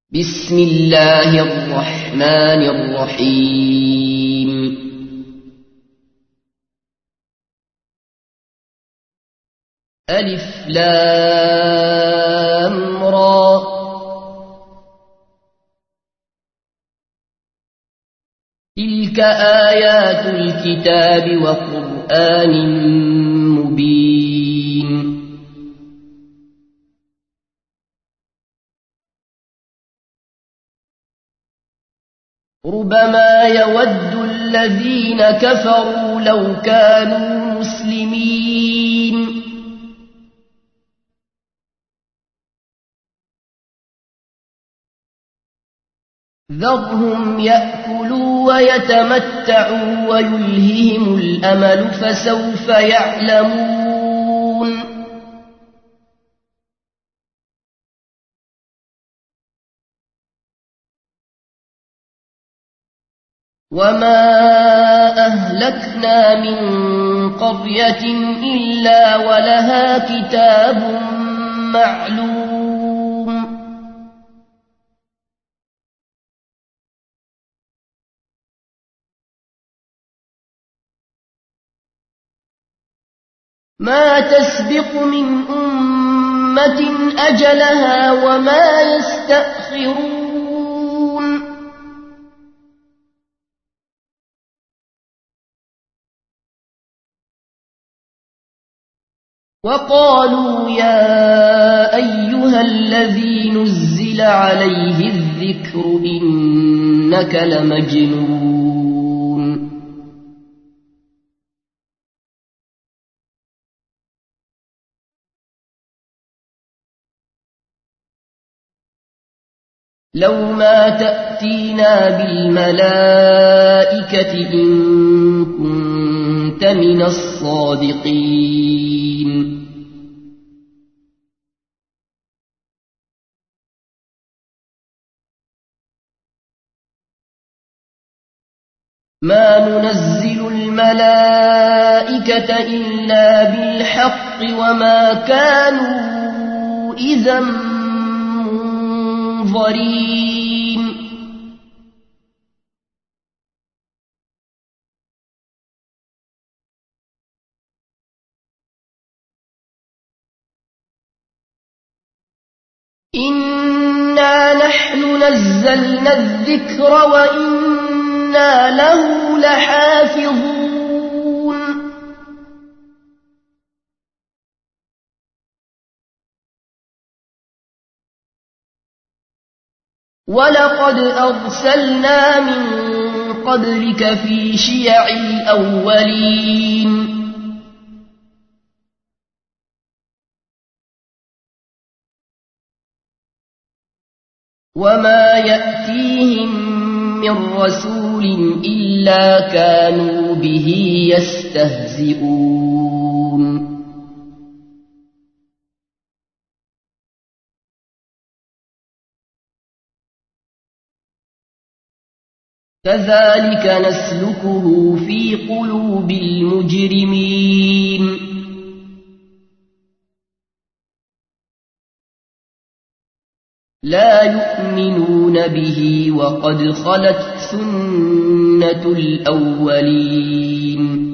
بسم الله الرحمن الرحيم ألف لام را تلك آيات الكتاب وقرآن مبين ربما يود الذين كفروا لو كانوا مسلمين ذرهم يأكلوا ويتمتعوا ويلههم الأمل فسوف يعلمون وما أهلكنا من قرية إلا ولها كتاب معلوم ما تسبق من أمة أجلها وما يستأخرون وقالوا يا أيها الذي نزل عليه الذكر إنك لمجنون لو ما تأتينا بالملائكة إن كنت من الصادقين ما ننزل الملائكة إلا بالحق وما كانوا إذا منظرين إنا نحن نزلنا الذكر وإنا له لحافظون ولقد أرسلنا من قبلك في شيع الأولين وما يأتيهم من رسول إلا كانوا به يستهزئون كذلك نسلكه في قلوب المجرمين لا يؤمنون به وقد خلت سنة الأولين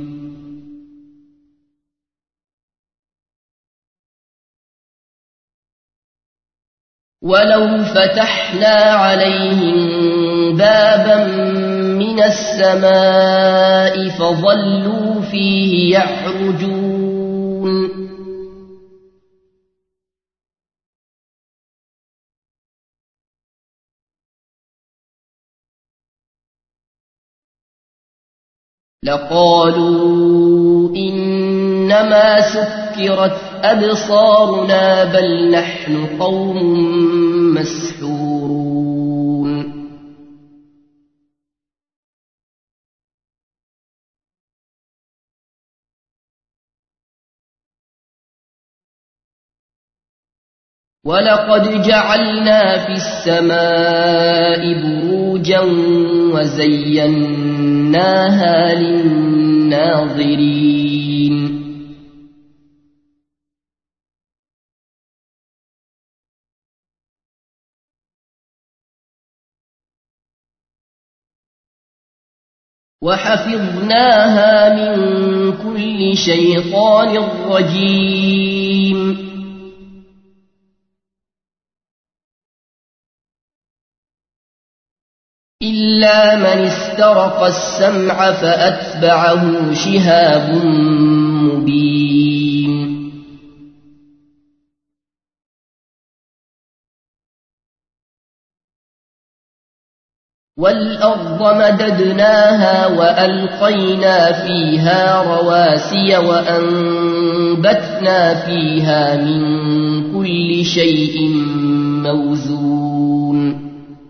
ولو فتحنا عليهم بابا من السماء فظلوا فيه يعرجون لقالوا إنما سكرت أبصارنا بل نحن قوم مسحورون ولقد جعلنا في السماء بروجا وزيناها للناظرين وحفظناها من كل شيطان رجيم إلا من استرق السمع فأتبعه شهاب مبين والأرض مددناها وألقينا فيها رواسي وأنبتنا فيها من كل شيء موزون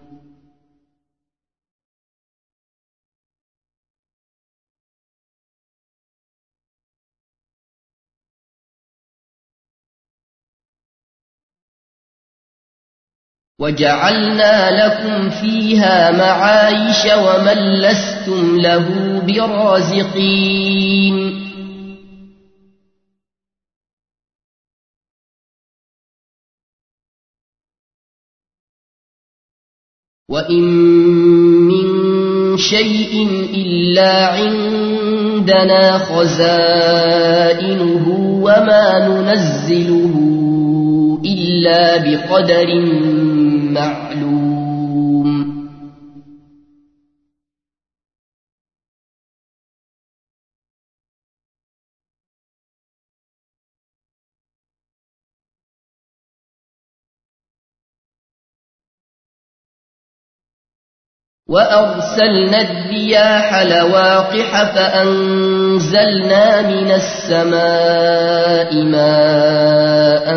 وجعلنا لكم فيها معايش ومن لستم له برازقين وإن من شيء إلا عندنا خزائنه وما ننزله إلا بقدر معلوم وأرسلنا الرياح لواقح فأنزلنا من السماء ماء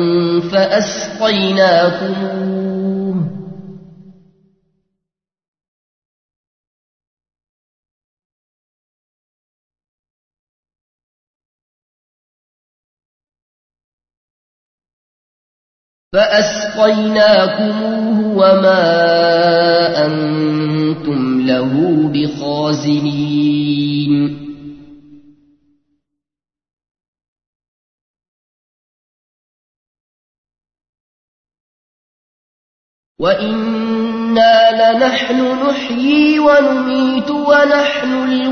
فأسقيناكموه وما أنتم له بخازنين وإنا لنحن نحيي ونميت ونحن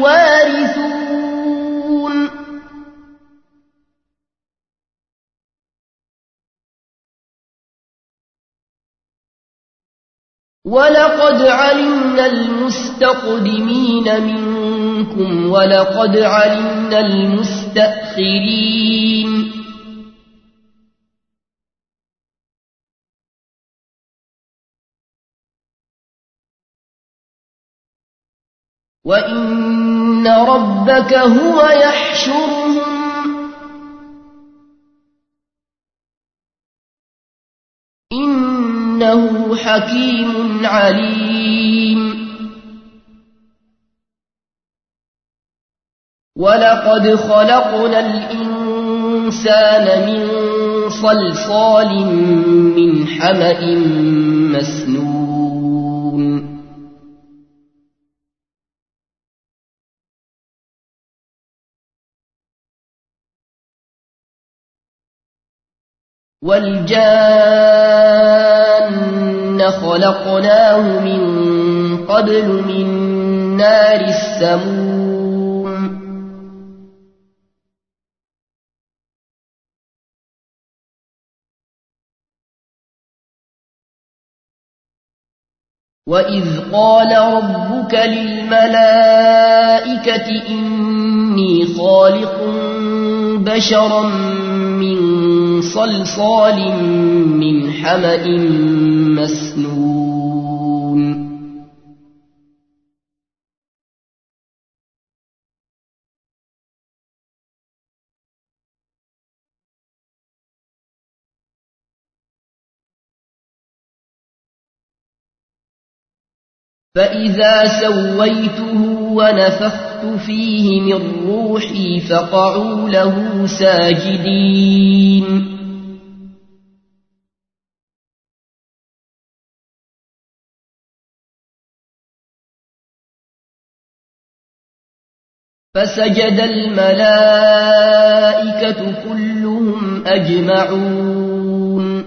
الوارثون ولقد علمنا المستقدمين منكم ولقد علمنا المستأخرين وإن ربك هو يحشرهم إنه حكيم عليم ولقد خلقنا الإنسان من صلصال من حمأ مسنون والجان خلقناه من قبل من نار السموم وإذ قال ربك للملائكة إني خالق بشرا من صلصال من حمأ مسنون فإذا سويته ونفخت فيه من روحي فقعوا له ساجدين فسجد الملائكة كلهم أجمعون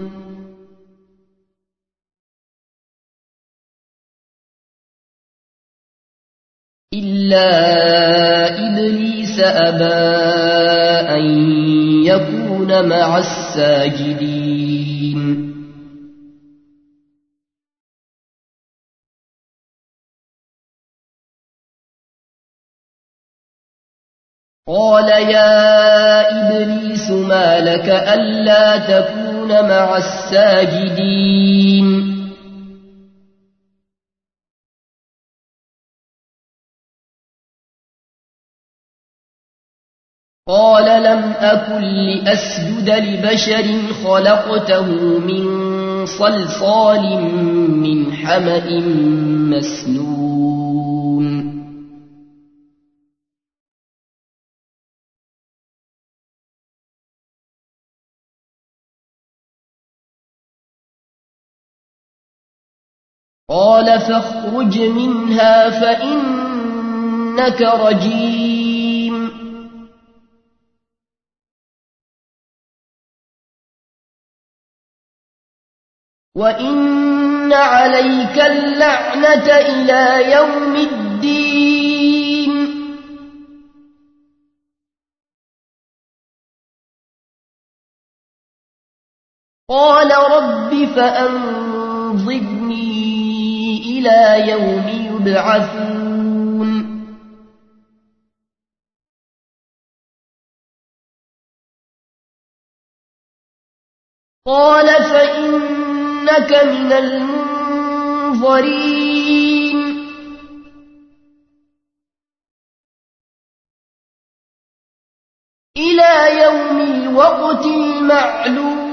إلا إلا إبليس أبى أن يكون مع الساجدين قال يا إبليس ما لك ألا تكون مع الساجدين قال لم أكن لأسجد لبشر خلقته من صلصال من حمأ مسنون قال فاخرج منها فإنك رجيم وإن عليك اللعنة إلى يوم الدين قال رب فأنظرني إلى يوم يبعثون قال فإنك من المنظرين إلى يوم الوقت المعلوم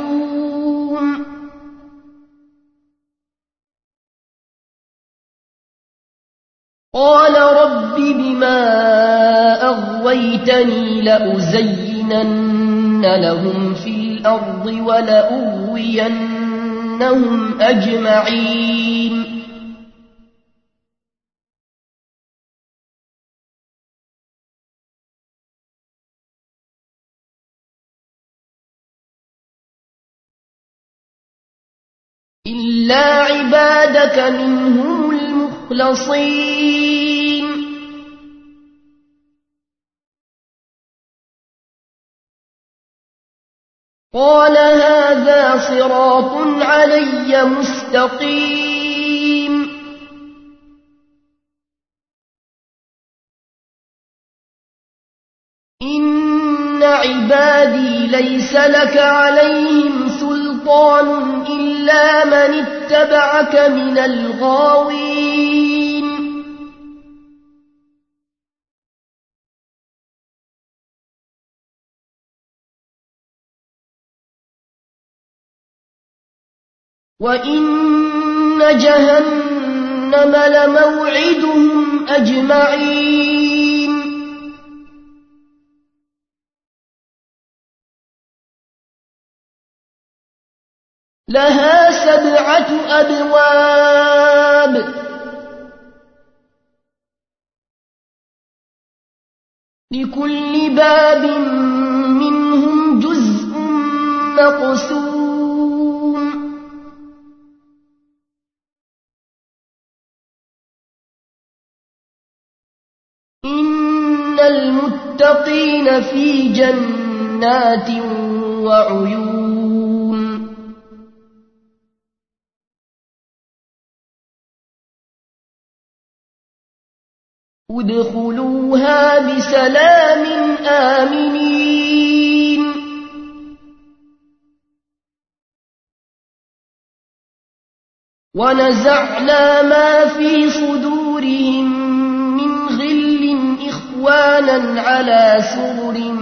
قال رب بما أغويتني لأزينن لهم في الأرض ولأغوينهم أجمعين إلا عبادك منهم المخلصين قال هذا صراط علي مستقيم إن عبادي ليس لك عليهم سلطان إلا من اتبعك من الغاوين وإن جهنم لموعدهم أجمعين لها 7 أبواب لكل باب منهم جزء مقسوم إن المتقين في جنات وعيون ادخلوها بسلام آمنين ونزعنا ما في صدورهم من غل إخوانا على سرر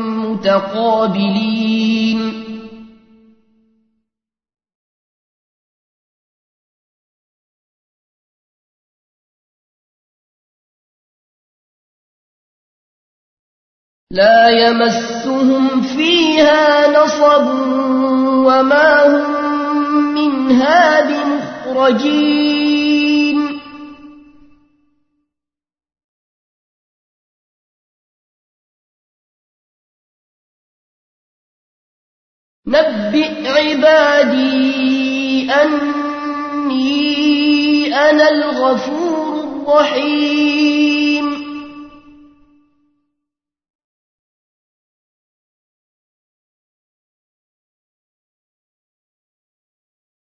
متقابلين لا يمسهم فيها نصب وما هم منها بمخرجين نبئ عبادي أني أنا الغفور الرحيم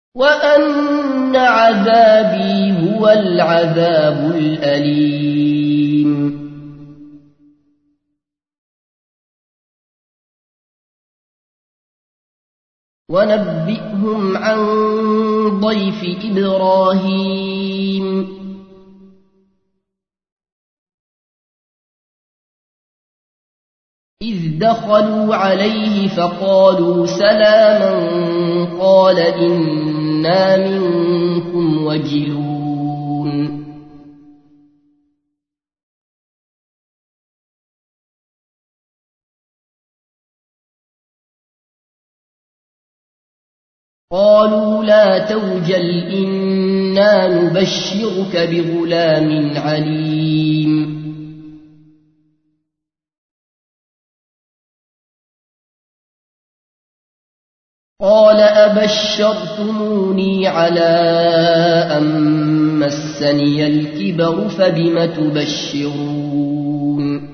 وأن عذابي هو العذاب الأليم ونبئهم عن ضيف إبراهيم إذ دخلوا عليه فقالوا سلاما قال إنا منكم وجلون قالوا لا توجل إنا نبشرك بغلام عليم قال أبشرتموني على أن مسني الكبر فبم تبشرون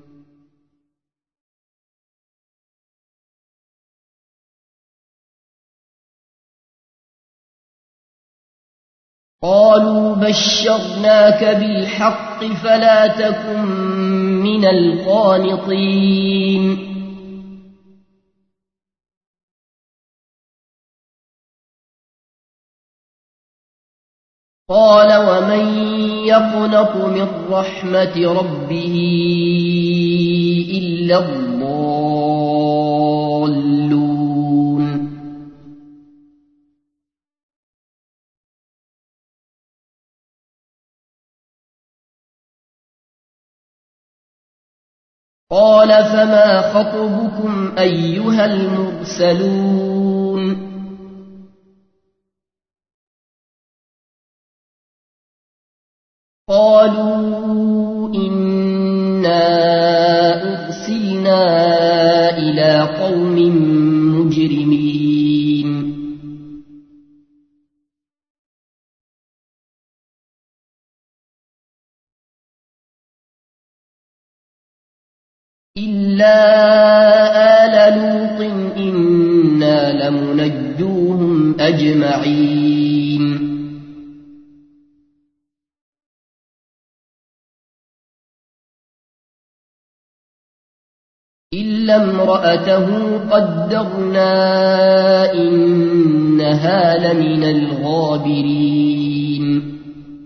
قالوا بشرناك بالحق فلا تكن من القانطين قال ومن يقنط من رحمة ربه إلا الضالون قال فما خطبكم أيها المرسلون قالوا إنا أرسلنا إلى قوم مجرمين إلا آل لوط إنا لمنجوهم أجمعين إلا امرأته قدرنا إنها لمن الغابرين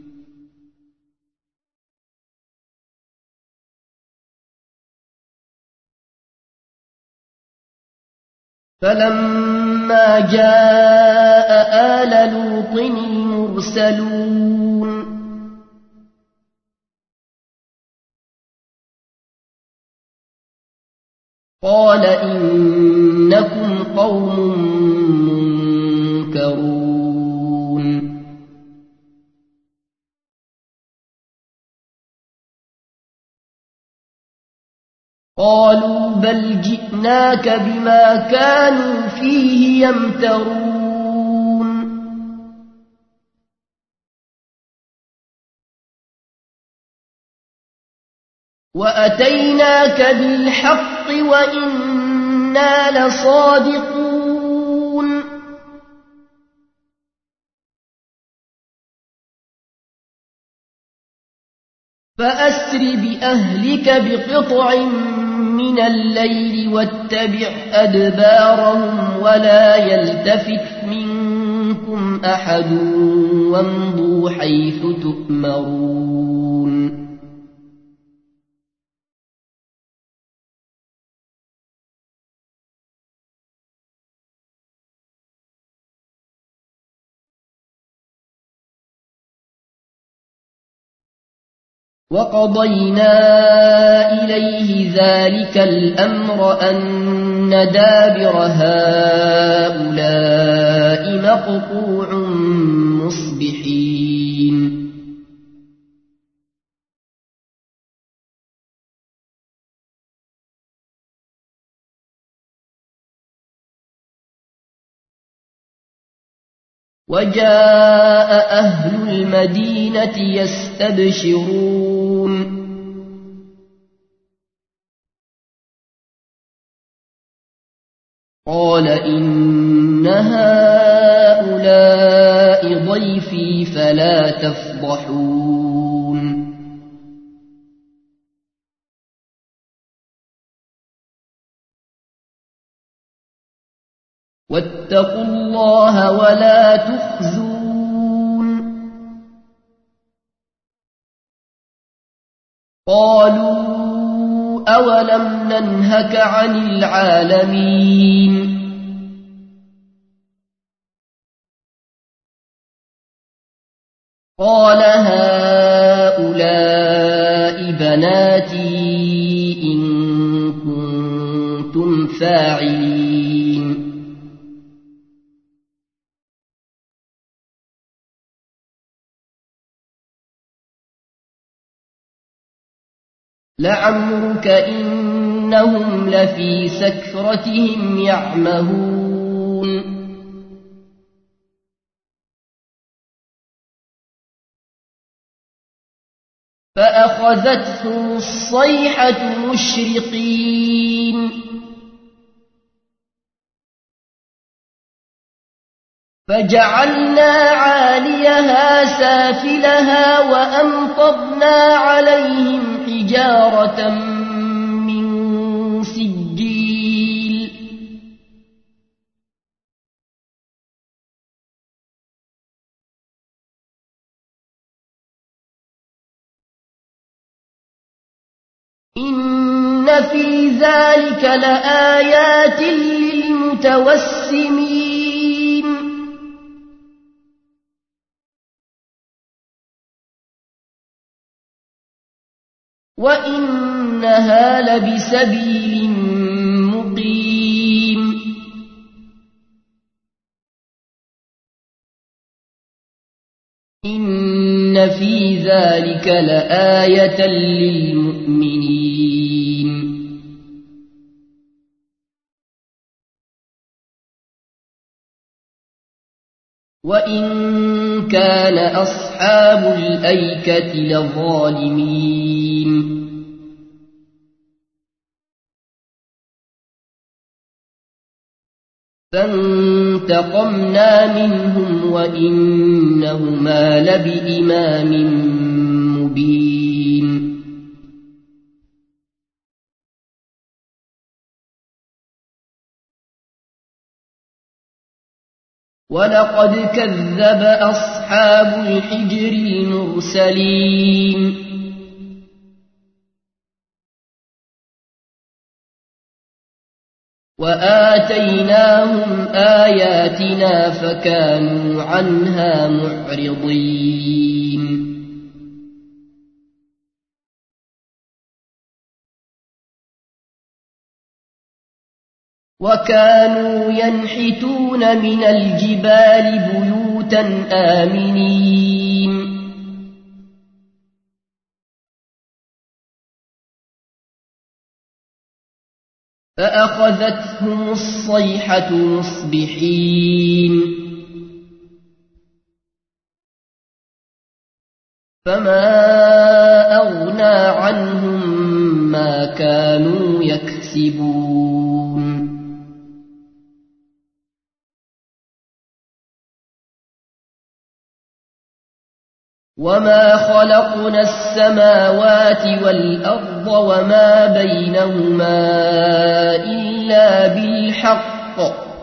فلما جاء آل لوط المرسلون قال إنكم قوم منكرون قالوا بل جئناك بما كانوا فيه يمترون وأتيناك بالحق وإنا لصادقون فأسر بأهلك بقطع من الليل واتبع أدبارهم ولا يلتفت منكم أحد وامضوا حيث تؤمرون وقضينا إليه ذلك الأمر أن دابر هؤلاء مقطوع مصبحين وجاء أهل المدينة يستبشرون قال إن هؤلاء ضيفي فلا تفضحون واتقوا الله ولا تخزون قالوا أولم ننهك عن العالمين قال هؤلاء بناتي إن كنتم فاعلين لعمرك إنهم لفي سكرتهم يعمهون فأخذتهم الصيحة مشرقين فجعلنا عاليها سافلها وأمطرنا عليهم حجارة من سجيل إن في ذلك لآيات للمتوسمين وإنها لبسبيل مقيم إن في ذلك لآية للمؤمنين وإن كان أصحاب الأيكة لظالمين فانتقمنا منهم وإنهما لبإمام مبين ولقد كذب أصحاب الحجر المرسلين وآتيناهم آياتنا فكانوا عنها معرضين وكانوا ينحتون من الجبال بيوتا آمنين فأخذتهم الصيحة مصبحين فما أغنى عنهم ما كانوا يكسبون وما خلقنا السماوات والأرض وما بينهما إلا بالحق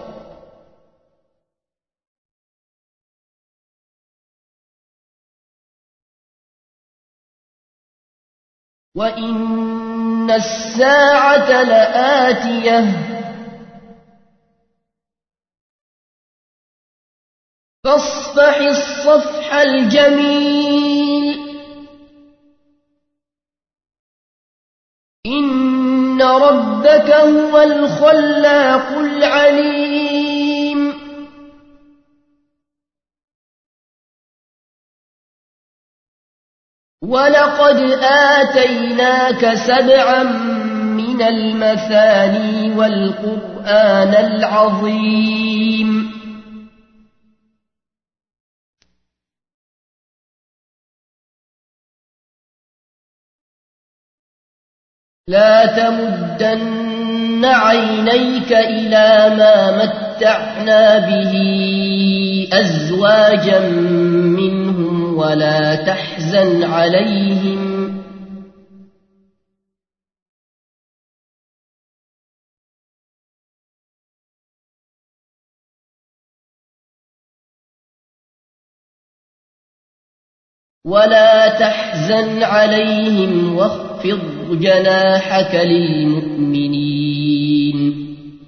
وإن الساعة لآتية فاصفح الصفح الجميل إن ربك هو الخلاق العليم ولقد آتيناك 7 من المثاني والقرآن العظيم لا تمدن عينيك إلى ما ومتعنا به أزواجا منهم ولا تحزن عليهم واخفض جناحك للمؤمنين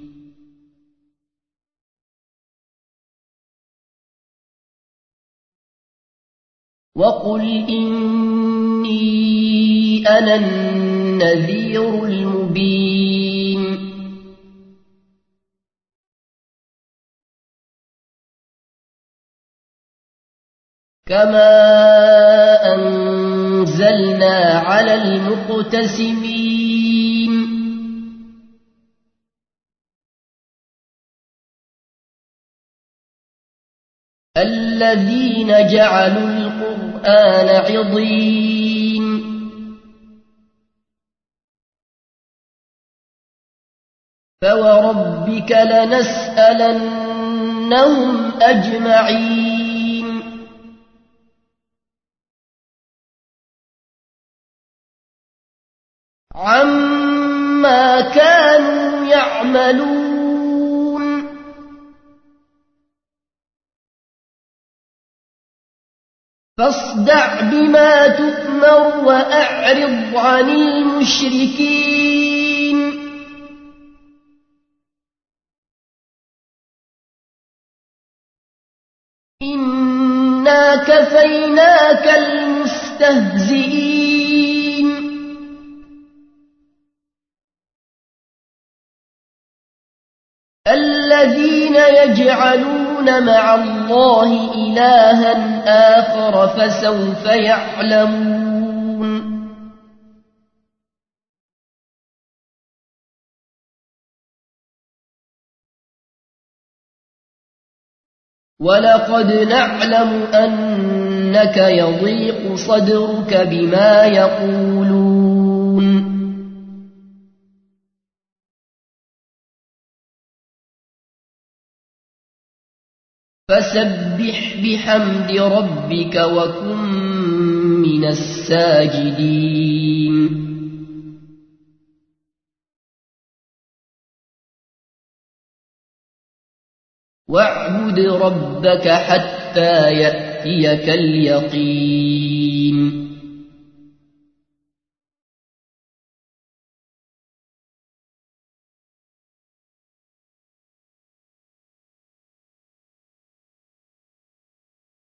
وقل إني أنا النذير المبين كما أنزلنا على المقتسمين الذين جعلوا القرآن عضين فوربك لنسألنهم أجمعين عما كانوا يعملون فاصدع بما تؤمر وأعرض عن المشركين إنا كفيناك المستهزئين الذين يجعلون مع الله إلها آخر فسوف يعلمون ولقد نعلم أنك يضيق صدرك بما يقولون فسبح بحمد ربك وكن من الساجدين واعبد ربك حتى يأتيك اليقين